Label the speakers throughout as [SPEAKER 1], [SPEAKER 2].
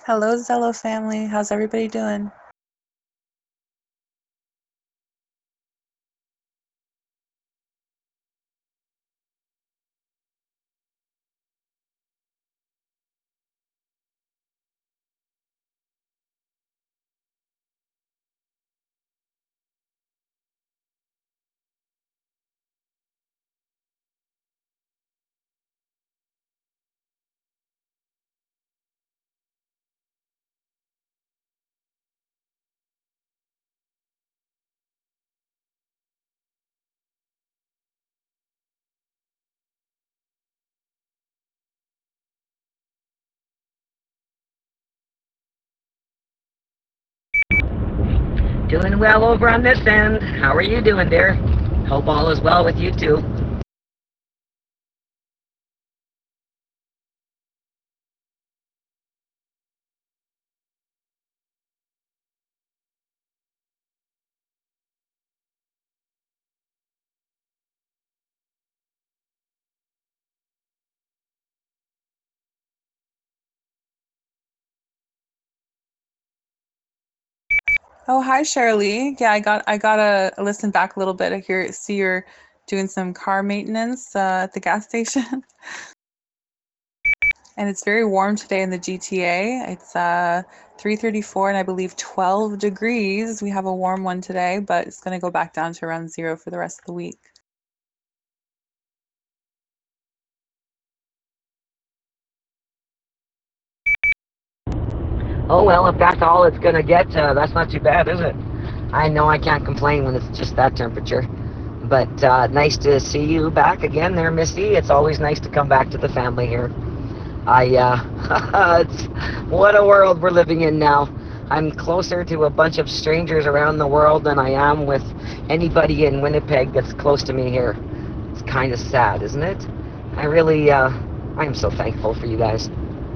[SPEAKER 1] Hello, Zello family. How's everybody doing?
[SPEAKER 2] Doing well over on this end. How are you doing, dear? Hope all is well with you too.
[SPEAKER 1] Oh, hi, Shirley. Yeah, I got a listen back a little bit. I see you're doing some car maintenance at the gas station, and it's very warm today in the GTA. It's 3:34 and I believe 12 degrees. We have a warm one today, but it's going to go back down to around zero for the rest of the week.
[SPEAKER 2] Oh well, if that's all it's gonna get, that's not too bad, is it? I know I can't complain when it's just that temperature. But nice to see you back again there, Misty. It's always nice to come back to the family here. It's, what a world we're living in now. I'm closer to a bunch of strangers around the world than I am with anybody in Winnipeg that's close to me here. It's kind of sad, isn't it? I am so thankful for you guys.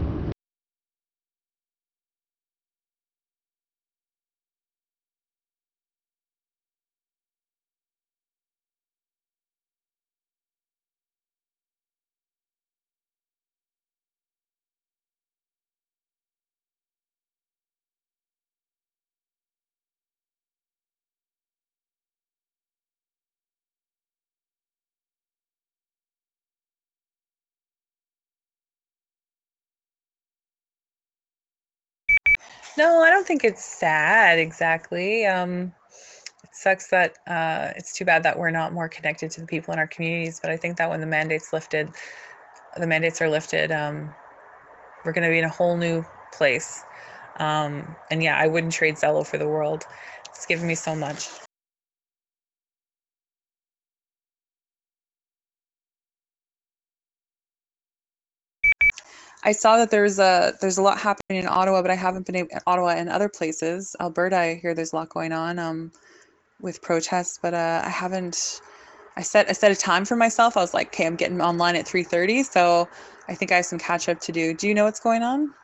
[SPEAKER 1] No, I don't think it's sad exactly. It sucks that it's too bad that we're not more connected to the people in our communities, but I think that when the mandates are lifted, we're going to be in a whole new place. And yeah, I wouldn't trade Zello for the world. It's given me so much. I saw that there's a lot happening in Ottawa, but I haven't been able Ottawa and other places. Alberta, I hear there's a lot going on with protests, but I haven't. I set a time for myself. I was like, okay, I'm getting online at 3:30, so I think I have some catch up to do. Do you know what's going on?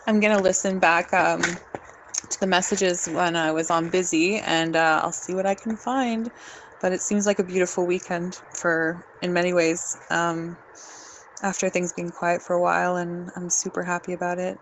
[SPEAKER 1] I'm going to listen back to the messages when I was on busy, and I'll see what I can find. But it seems like a beautiful weekend in many ways, after things being quiet for a while, and I'm super happy about it.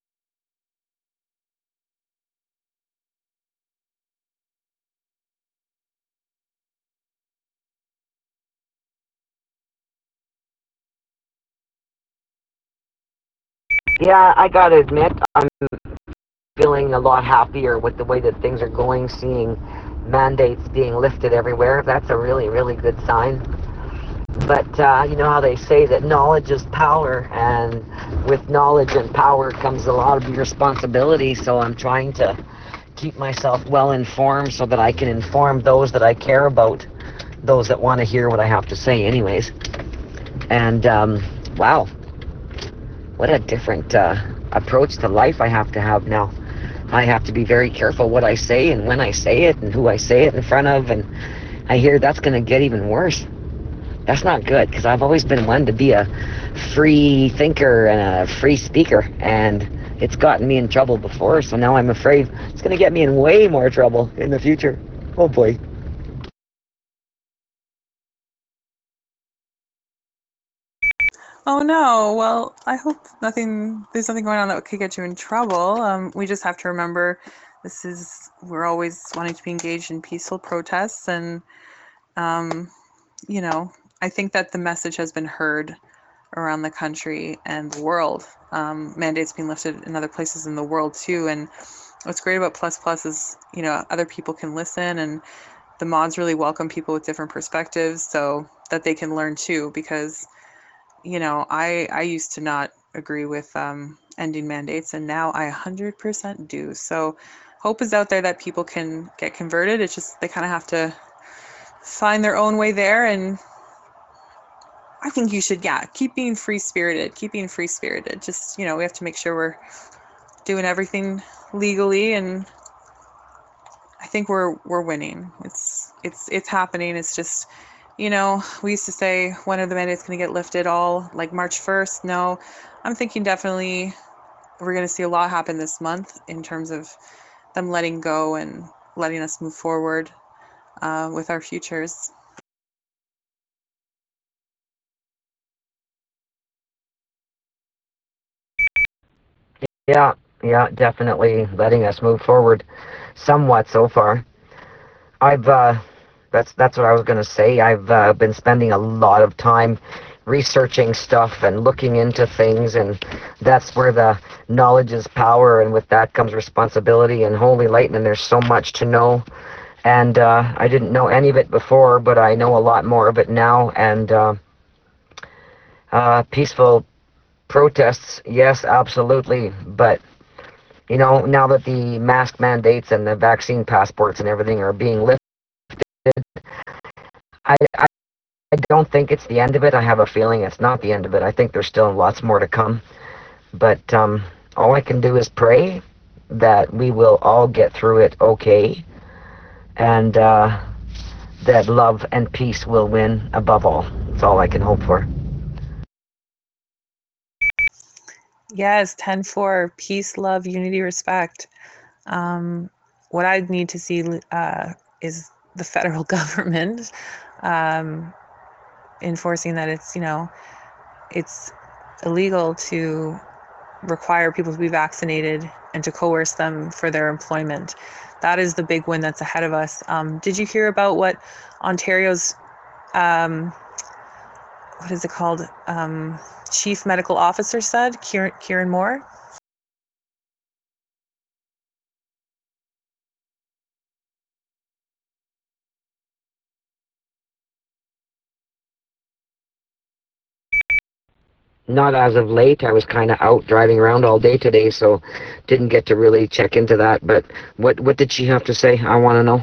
[SPEAKER 2] Yeah, I gotta admit, I'm feeling a lot happier with the way that things are going, seeing mandates being lifted everywhere. That's a really, really good sign. But you know how they say that knowledge is power, and with knowledge and power comes a lot of responsibility. So I'm trying to keep myself well informed so that I can inform those that I care about, those that want to hear what I have to say, anyways. And wow, what a different approach to life I have to have now. I have to be very careful what I say and when I say it and who I say it in front of. And I hear that's going to get even worse. That's not good, because I've always been one to be a free thinker and a free speaker, and it's gotten me in trouble before, so now I'm afraid it's going to get me in way more trouble in the future. Oh boy.
[SPEAKER 1] Oh no, well, I hope there's nothing going on that could get you in trouble. We just have to remember we're always wanting to be engaged in peaceful protests, and, um, you know, I think that the message has been heard around the country and the world. Mandates being lifted in other places in the world too. And what's great about Plus Plus is, other people can listen, and the mods really welcome people with different perspectives so that they can learn too. Because, I used to not agree with ending mandates, and now I 100% do. So hope is out there that people can get converted. It's just they kind of have to find their own way there. And I think you should, keep being free spirited. Keep being free spirited. Just, we have to make sure we're doing everything legally, and I think we're winning. It's happening. It's just, we used to say, when are the mandates going to get lifted? All like March 1st? No, I'm thinking definitely we're going to see a lot happen this month in terms of them letting go and letting us move forward with our futures.
[SPEAKER 2] Yeah, yeah, definitely letting us move forward somewhat so far. I've that's what I was going to say. I've been spending a lot of time researching stuff and looking into things, and that's where the knowledge is power, and with that comes responsibility. And holy lightning, there's so much to know, and I didn't know any of it before, but I know a lot more of it now. And peaceful protests, yes, absolutely, but now that the mask mandates and the vaccine passports and everything are being lifted, I don't think it's the end of it. I have a feeling it's not the end of it. I think there's still lots more to come. But all I can do is pray that we will all get through it okay, and that love and peace will win above all. That's all I can hope for.
[SPEAKER 1] Yes, 10-4, peace, love, unity, respect. What I need to see is the federal government um, enforcing that it's illegal to require people to be vaccinated and to coerce them for their employment. That is the big win that's ahead of us. Did you hear about what Ontario's, what is it called, chief medical officer said, Kieran Moore?
[SPEAKER 2] Not as of late. I was kind of out driving around all day today, so didn't get to really check into that. But what did she have to say? I want to know.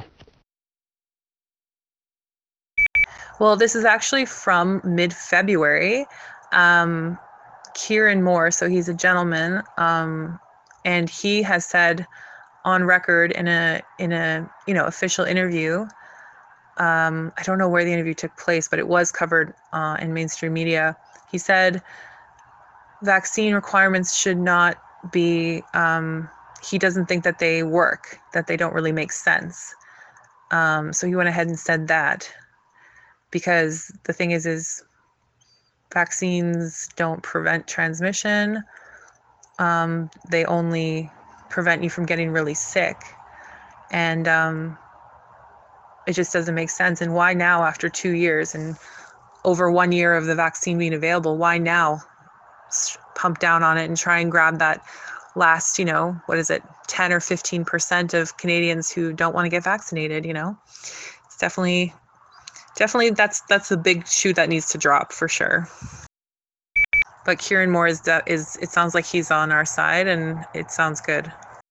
[SPEAKER 1] Well, this is actually from mid-February. Kieran Moore, so he's a gentleman, and he has said on record in a official interview. I don't know where the interview took place, but it was covered in mainstream media. He said vaccine requirements should not B, he doesn't think that they work, that they don't really make sense. So he went ahead and said that, because the thing is vaccines don't prevent transmission. They only prevent you from getting really sick. And it just doesn't make sense. And why now, after 2 years and over 1 year of the vaccine being available, why now pump down on it and try and grab that last, 10 or 15% of Canadians who don't want to get vaccinated? It's definitely that's a big shoe that needs to drop for sure. But Kieran Moore is it sounds like he's on our side, and it sounds good.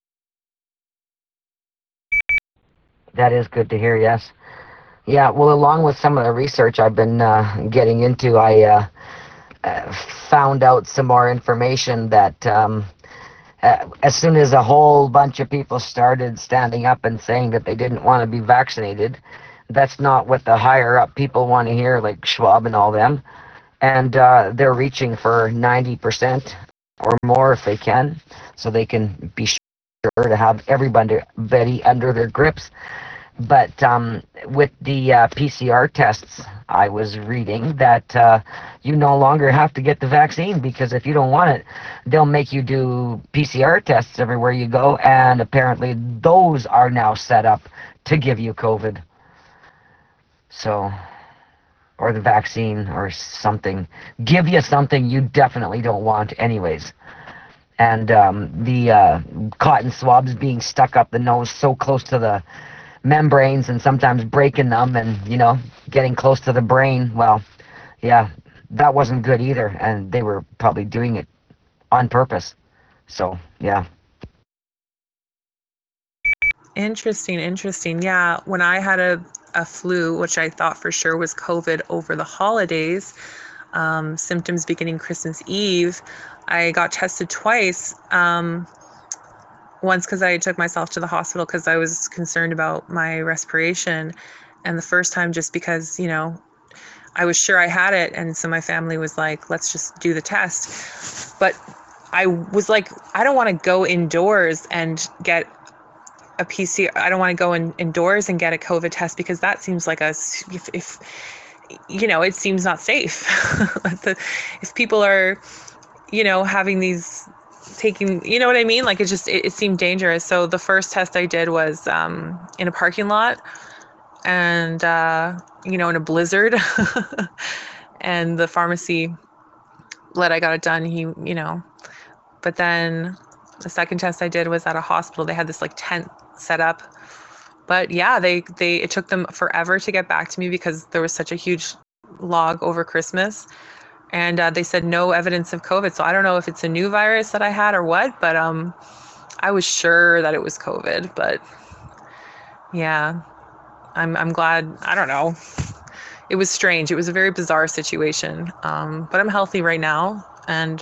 [SPEAKER 2] That is good to hear, yes. Yeah, well, along with some of the research I've been getting into, I found out some more information that as soon as a whole bunch of people started standing up and saying that they didn't want to be vaccinated, that's not what the higher up people want to hear, like Schwab and all them. And they're reaching for 90% or more if they can, so they can be sure to have everybody under their grips. But with the PCR tests, I was reading that you no longer have to get the vaccine, because if you don't want it, they'll make you do PCR tests everywhere you go, and apparently those are now set up to give you COVID. So, or the vaccine or something. Give you something you definitely don't want anyways. And the cotton swabs being stuck up the nose so close to the membranes and sometimes breaking them and, getting close to the brain. Well, yeah, that wasn't good either. And they were probably doing it on purpose. So, yeah.
[SPEAKER 1] Interesting. Yeah, when I had a flu, which I thought for sure was COVID over the holidays, symptoms beginning Christmas Eve, I got tested twice. Once because I took myself to the hospital because I was concerned about my respiration, and the first time just because, I was sure I had it, and so my family was like, let's just do the test. But I was like, I don't want to go indoors and get a PCR. I don't want to go indoors and get a COVID test, because that seems like it seems not safe. If people are, having these, taking, you know what I mean? Like it seemed dangerous. So the first test I did was in a parking lot, and in a blizzard, and the pharmacy I got it done. But then the second test I did was at a hospital. They had this tent set up, but yeah, it took them forever to get back to me because there was such a huge log over Christmas. And they said no evidence of COVID. So I don't know if it's a new virus that I had or what, but I was sure that it was COVID. But yeah, I'm glad. I don't know. It was strange. It was a very bizarre situation. But I'm healthy right now, and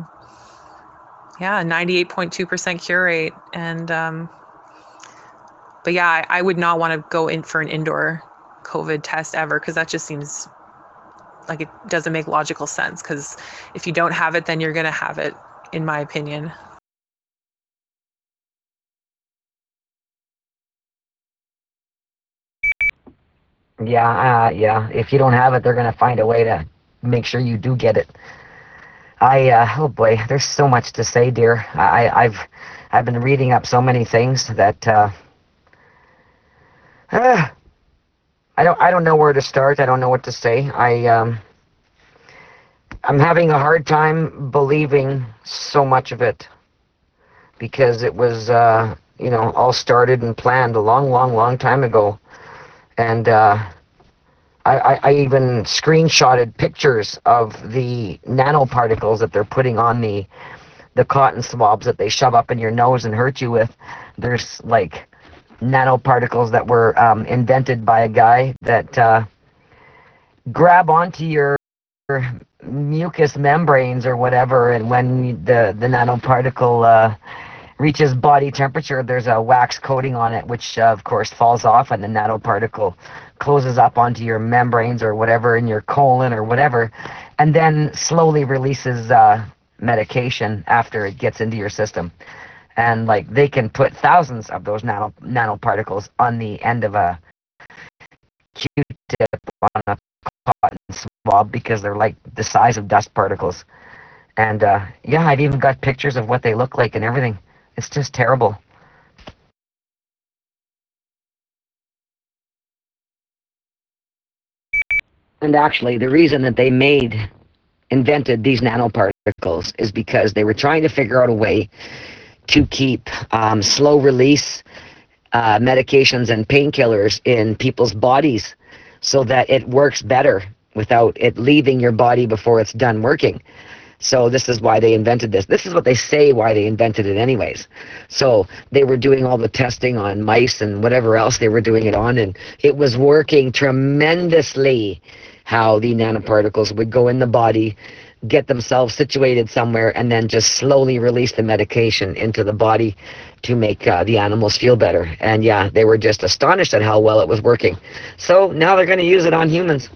[SPEAKER 1] 98.2% cure rate. And but yeah, I would not want to go in for an indoor COVID test ever, because that just seems like it doesn't make logical sense, because if you don't have it, then you're going to have it, in my opinion.
[SPEAKER 2] Yeah, if you don't have it, they're going to find a way to make sure you do get it. Oh boy, there's so much to say, dear. I've been reading up so many things that I don't know where to start. I don't know what to say. I'm having a hard time believing so much of it, because it was all started and planned a long time ago. And I even screenshotted pictures of the nanoparticles that they're putting on the cotton swabs that they shove up in your nose and hurt you with. There's nanoparticles that were invented by a guy that grab onto your mucous membranes or whatever, and when the nanoparticle reaches body temperature, there's a wax coating on it, which of course falls off, and the nanoparticle closes up onto your membranes or whatever in your colon or whatever, and then slowly releases medication after it gets into your system. And like they can put thousands of those nanoparticles on the end of a Q-tip on a cotton swab because they're like the size of dust particles. And yeah, I've even got pictures of what they look like and everything. It's just terrible. And actually, the reason that they invented these nanoparticles is because they were trying to figure out a way to keep slow release medications and painkillers in people's bodies so that it works better without it leaving your body before it's done working. So this is why they invented this. This is what they say why they invented it anyways. So they were doing all the testing on mice and whatever else they were doing it on, and it was working tremendously how the nanoparticles would go in the body, get themselves situated somewhere, and then just slowly release the medication into the body to make the animals feel better. And yeah, they were just astonished at how well it was working. So now they're going to use it on humans.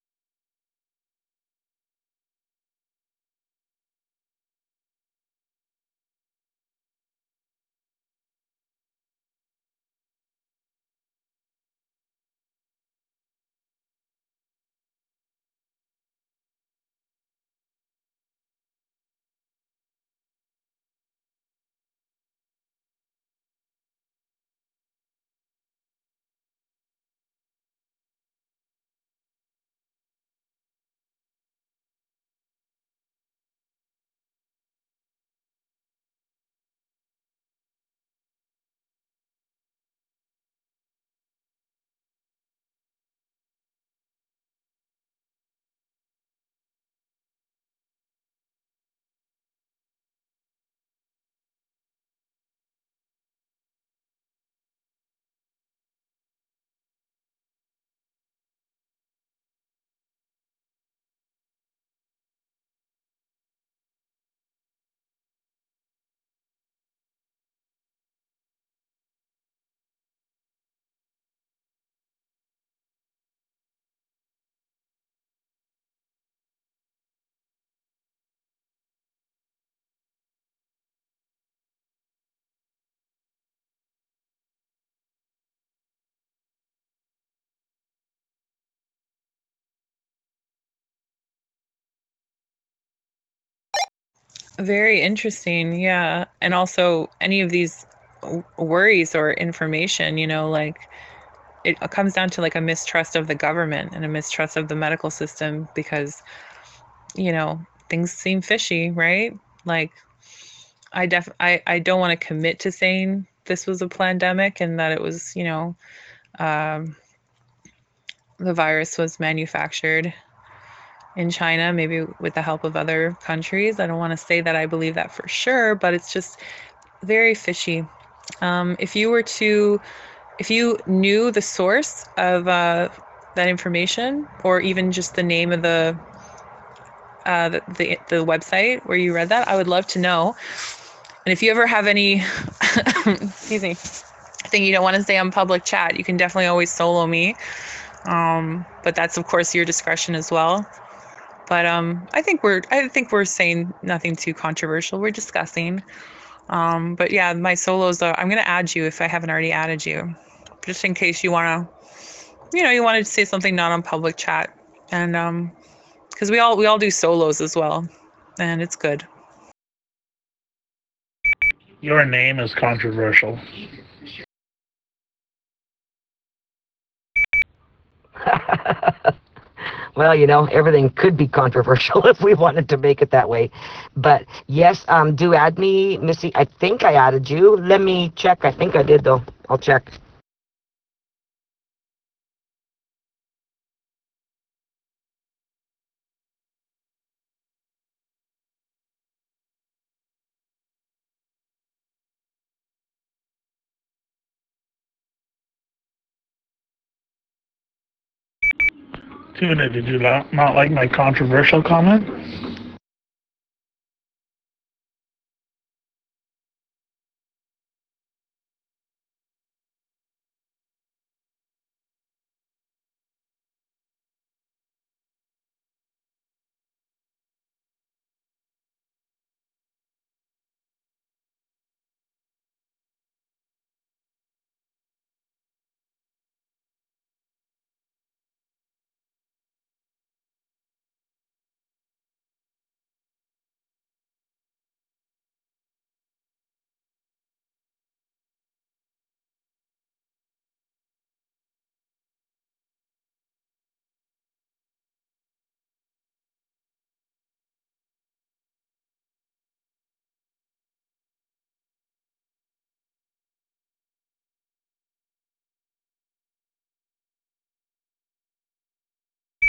[SPEAKER 1] Very interesting. Yeah. And also, any of these worries or information, like it comes down to like a mistrust of the government and a mistrust of the medical system because, things seem fishy, right? Like, I don't want to commit to saying this was a pandemic and that it was, um, the virus was manufactured in China, maybe with the help of other countries. I don't want to say that I believe that for sure, but it's just very fishy. If you were to, if you knew the source of that information, or even just the name of the website where you read that, I would love to know. And if you ever have any, excuse me, thing you don't want to say on public chat, you can definitely always solo me. But that's of course your discretion as well. But I think we're saying nothing too controversial. We're discussing. But yeah, my solos. I'm gonna add you if I haven't already added you, just in case you wanted to say something not on public chat, and because we all do solos as well, and it's good.
[SPEAKER 3] Your name is controversial.
[SPEAKER 2] Well, everything could be controversial if we wanted to make it that way. But yes, do add me, Missy. I think I added you. Let me check. I think I did, though. I'll check.
[SPEAKER 3] Tuna, did you not like my controversial comment?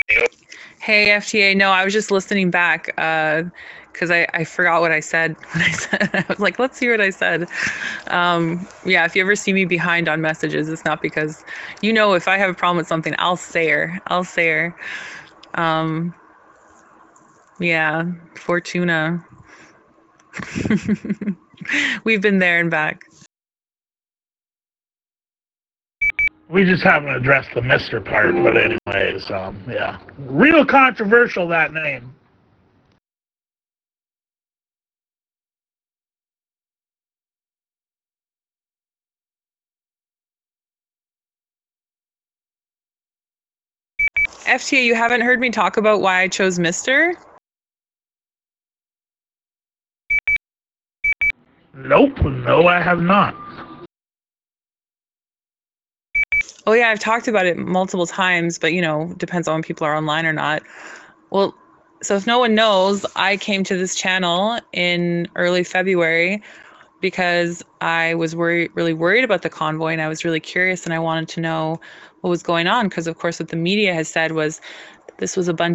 [SPEAKER 1] Hey, FTA. No, I was just listening back because I forgot what I said when I said. I was like, let's see what I said. Yeah, if you ever see me behind on messages, it's not because, if I have a problem with something, I'll say her. I'll say her. Yeah, Fortuna. We've been there and back.
[SPEAKER 3] We just haven't addressed the Mr. part, but anyways, yeah. Real controversial, that name.
[SPEAKER 1] FTA, you haven't heard me talk about why I chose Mr.?
[SPEAKER 3] Nope, no, I have not.
[SPEAKER 1] Oh yeah, I've talked about it multiple times, but depends on when people are online or not. Well, so if no one knows, I came to this channel in early February because I was really worried about the convoy, and I was really curious, and I wanted to know what was going on because, of course, what the media has said was this was a bunch